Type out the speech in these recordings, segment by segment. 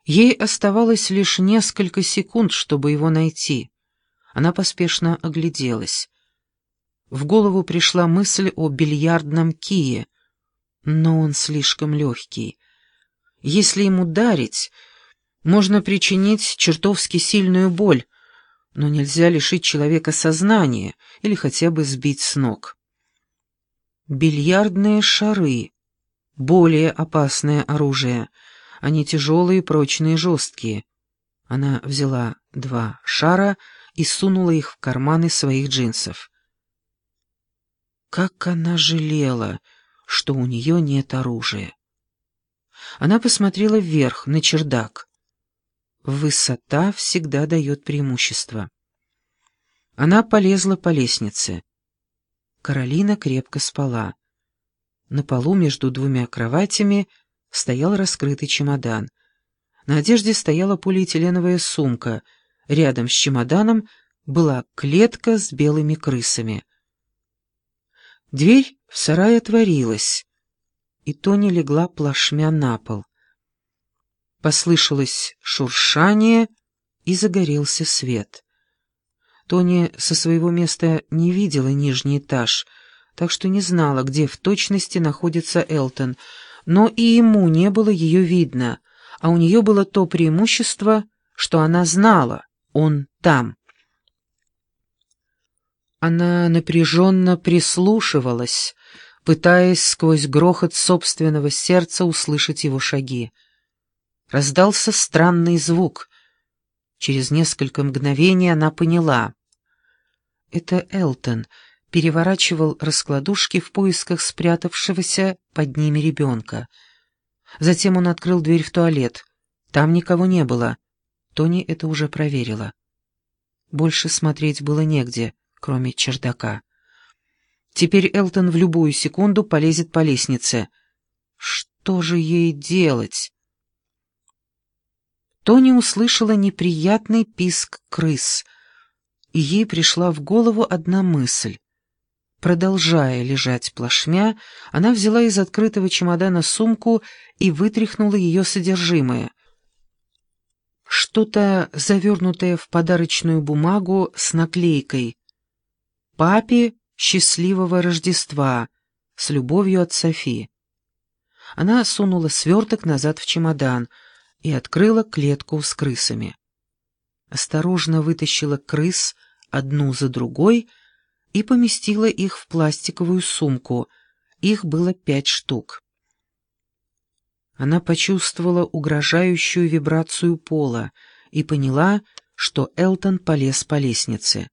Ей оставалось лишь несколько секунд, чтобы его найти. Она поспешно огляделась. В голову пришла мысль о бильярдном кие, но он слишком легкий. Если им ударить, можно причинить чертовски сильную боль, но нельзя лишить человека сознания или хотя бы сбить с ног. Бильярдные шары — более опасное оружие. Они тяжелые, прочные, жесткие. Она взяла 2 шара и сунула их в карманы своих джинсов. Как она жалела, что у нее нет оружия. Она посмотрела вверх, на чердак. Высота всегда дает преимущество. Она полезла по лестнице. Каролина крепко спала. На полу между 2 кроватями стоял раскрытый чемодан. На одежде стояла полиэтиленовая сумка. Рядом с чемоданом была клетка с белыми крысами. Дверь в сарай отворилась, и Тони легла плашмя на пол. Послышалось шуршание, и загорелся свет. Тони со своего места не видела нижний этаж, так что не знала, где в точности находится Элтон, но и ему не было ее видно, а у нее было то преимущество, что она знала, он там. Она напряженно прислушивалась, пытаясь сквозь грохот собственного сердца услышать его шаги. Раздался странный звук. Через несколько мгновений она поняла. Это Элтон переворачивал раскладушки в поисках спрятавшегося под ними ребенка. Затем он открыл дверь в туалет. Там никого не было. Тони это уже проверила. Больше смотреть было негде, кроме чердака. Теперь Элтон в любую секунду полезет по лестнице. Что же ей делать? Тони услышала неприятный писк крыс, и ей пришла в голову одна мысль. Продолжая лежать плашмя, она взяла из открытого чемодана сумку и вытряхнула ее содержимое. Что-то завернутое в подарочную бумагу с наклейкой «Папе счастливого Рождества, с любовью от Софи». Она сунула сверток назад в чемодан и открыла клетку с крысами. Осторожно вытащила крыс одну за другой и поместила их в пластиковую сумку. Их было 5 штук. Она почувствовала угрожающую вибрацию пола и поняла, что Элтон полез по лестнице.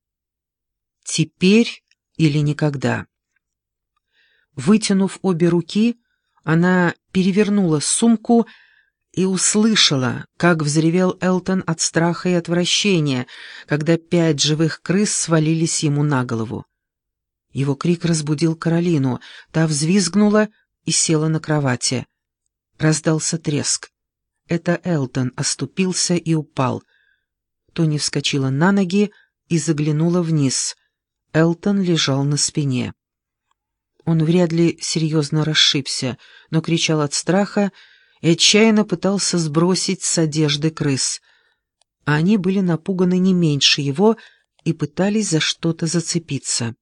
Теперь или никогда. Вытянув обе руки, она перевернула сумку и услышала, как взревел Элтон от страха и отвращения, когда 5 живых крыс свалились ему на голову. Его крик разбудил Каролину, та взвизгнула и села на кровати. Раздался треск. Это Элтон оступился и упал. Тони вскочила на ноги и заглянула вниз. Элтон лежал на спине. Он вряд ли серьезно расшибся, но кричал от страха и отчаянно пытался сбросить с одежды крыс. А они были напуганы не меньше его и пытались за что-то зацепиться.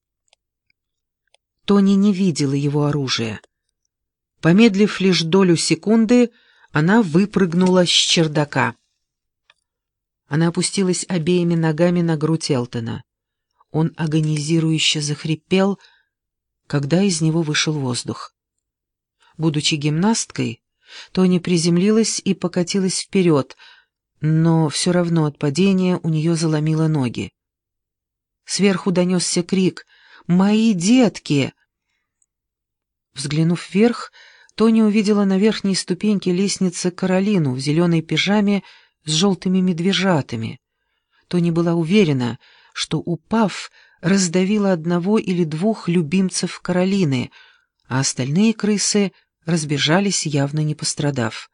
Тони не видела его оружия. Помедлив лишь долю секунды, она выпрыгнула с чердака. Она опустилась обеими ногами на грудь Элтона. Он агонизирующе захрипел, когда из него вышел воздух. Будучи гимнасткой, Тони приземлилась и покатилась вперед, но все равно от падения у нее заломило ноги. Сверху донесся крик «Мои детки!». Взглянув вверх, Тони увидела на верхней ступеньке лестницы Каролину в зеленой пижаме с желтыми медвежатами. Тони была уверена, что, упав, раздавила 1 или 2 любимцев Каролины, а остальные крысы разбежались, явно не пострадав.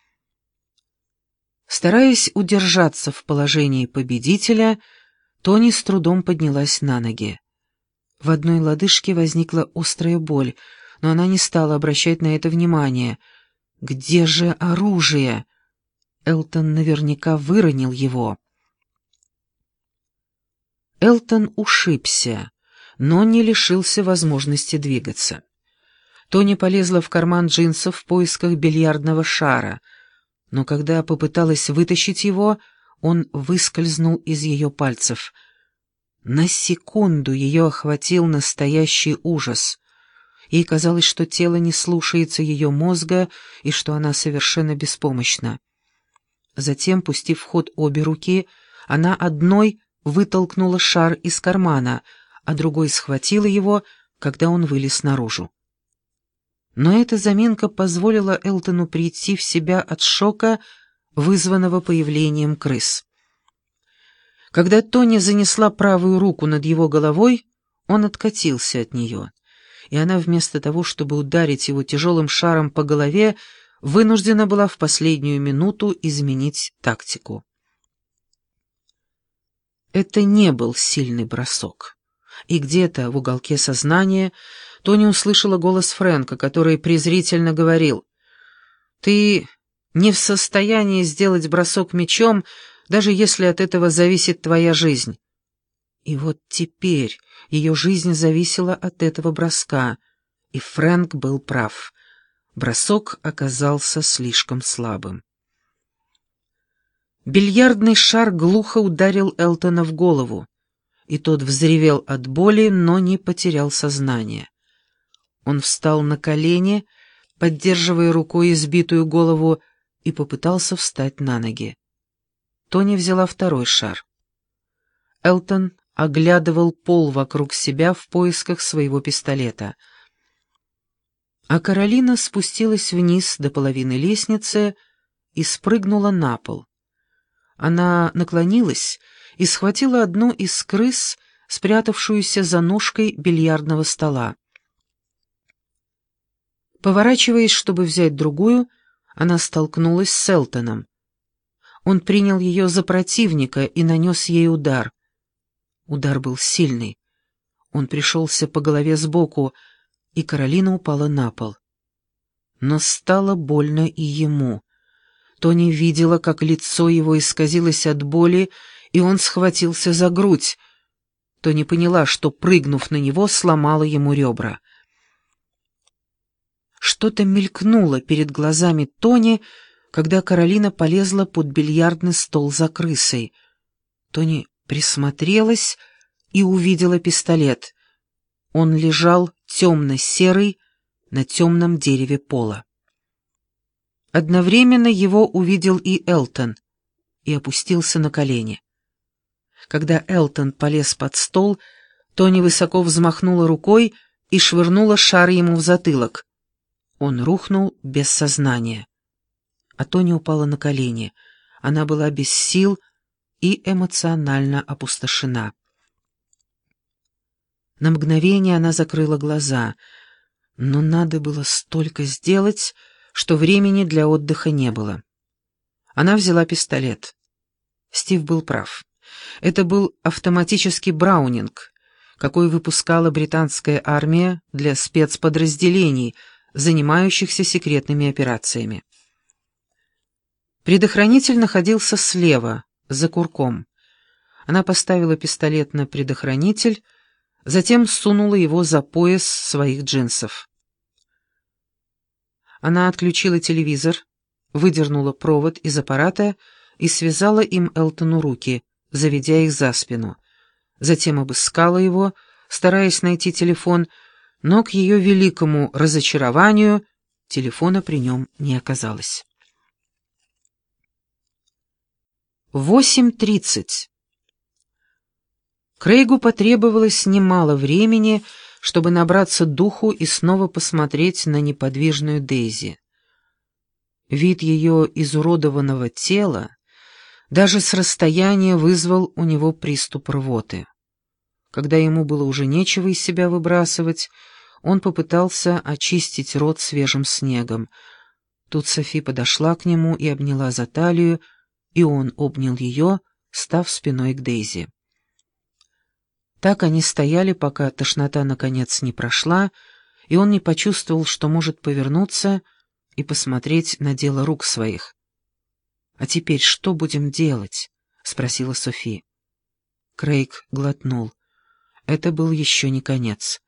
Стараясь удержаться в положении победителя, Тони с трудом поднялась на ноги. В одной лодыжке возникла острая боль, но она не стала обращать на это внимания. Где же оружие? Элтон наверняка выронил его. Элтон ушибся, но не лишился возможности двигаться. Тони полезла в карман джинсов в поисках бильярдного шара, но когда попыталась вытащить его, он выскользнул из ее пальцев. На секунду ее охватил настоящий ужас. Ей казалось, что тело не слушается ее мозга и что она совершенно беспомощна. Затем, пустив в ход обе руки, она одной вытолкнула шар из кармана, а другой схватила его, когда он вылез наружу. Но эта заминка позволила Элтону прийти в себя от шока, вызванного появлением крыс. Когда Тони занесла правую руку над его головой, он откатился от нее, и она вместо того, чтобы ударить его тяжелым шаром по голове, вынуждена была в последнюю минуту изменить тактику. Это не был сильный бросок, и где-то в уголке сознания Тони услышала голос Фрэнка, который презрительно говорил: «Ты не в состоянии сделать бросок мячом, даже если от этого зависит твоя жизнь». И вот теперь ее жизнь зависела от этого броска, и Фрэнк был прав. Бросок оказался слишком слабым. Бильярдный шар глухо ударил Элтона в голову, и тот взревел от боли, но не потерял сознание. Он встал на колени, поддерживая рукой избитую голову, и попытался встать на ноги. Тони взяла второй шар. Элтон оглядывал пол вокруг себя в поисках своего пистолета. А Каролина спустилась вниз до половины лестницы и спрыгнула на пол. Она наклонилась и схватила одну из крыс, спрятавшуюся за ножкой бильярдного стола. Поворачиваясь, чтобы взять другую, она столкнулась с Элтоном. Он принял ее за противника и нанес ей удар. Удар был сильный. Он пришелся по голове сбоку, и Каролина упала на пол. Но стало больно и ему. Тони видела, как лицо его исказилось от боли, и он схватился за грудь. Тони поняла, что, прыгнув на него, сломала ему ребра. Что-то мелькнуло перед глазами Тони, когда Каролина полезла под бильярдный стол за крысой. Тони присмотрелась и увидела пистолет. Он лежал темно-серый на темном дереве пола. Одновременно его увидел и Элтон и опустился на колени. Когда Элтон полез под стол, Тони высоко взмахнула рукой и швырнула шар ему в затылок. Он рухнул без сознания. А Тони упала на колени. Она была без сил и эмоционально опустошена. На мгновение она закрыла глаза, но надо было столько сделать, что времени для отдыха не было. Она взяла пистолет. Стив был прав. Это был автоматический браунинг, какой выпускала британская армия для спецподразделений, занимающихся секретными операциями. Предохранитель находился слева, за курком. Она поставила пистолет на предохранитель, затем сунула его за пояс своих джинсов. Она отключила телевизор, выдернула провод из аппарата и связала им Элтону руки, заведя их за спину. Затем обыскала его, стараясь найти телефон, но к ее великому разочарованию телефона при нем не оказалось. 8:30. Крейгу потребовалось немало времени, чтобы набраться духу и снова посмотреть на неподвижную Дейзи. Вид ее изуродованного тела даже с расстояния вызвал у него приступ рвоты. Когда ему было уже нечего из себя выбрасывать, он попытался очистить рот свежим снегом. Тут Софи подошла к нему и обняла за талию, и он обнял ее, став спиной к Дейзи. Так они стояли, пока тошнота наконец не прошла, и он не почувствовал, что может повернуться и посмотреть на дело рук своих. «А теперь что будем делать?» — спросила Софи. Крейг глотнул. Это был еще не конец.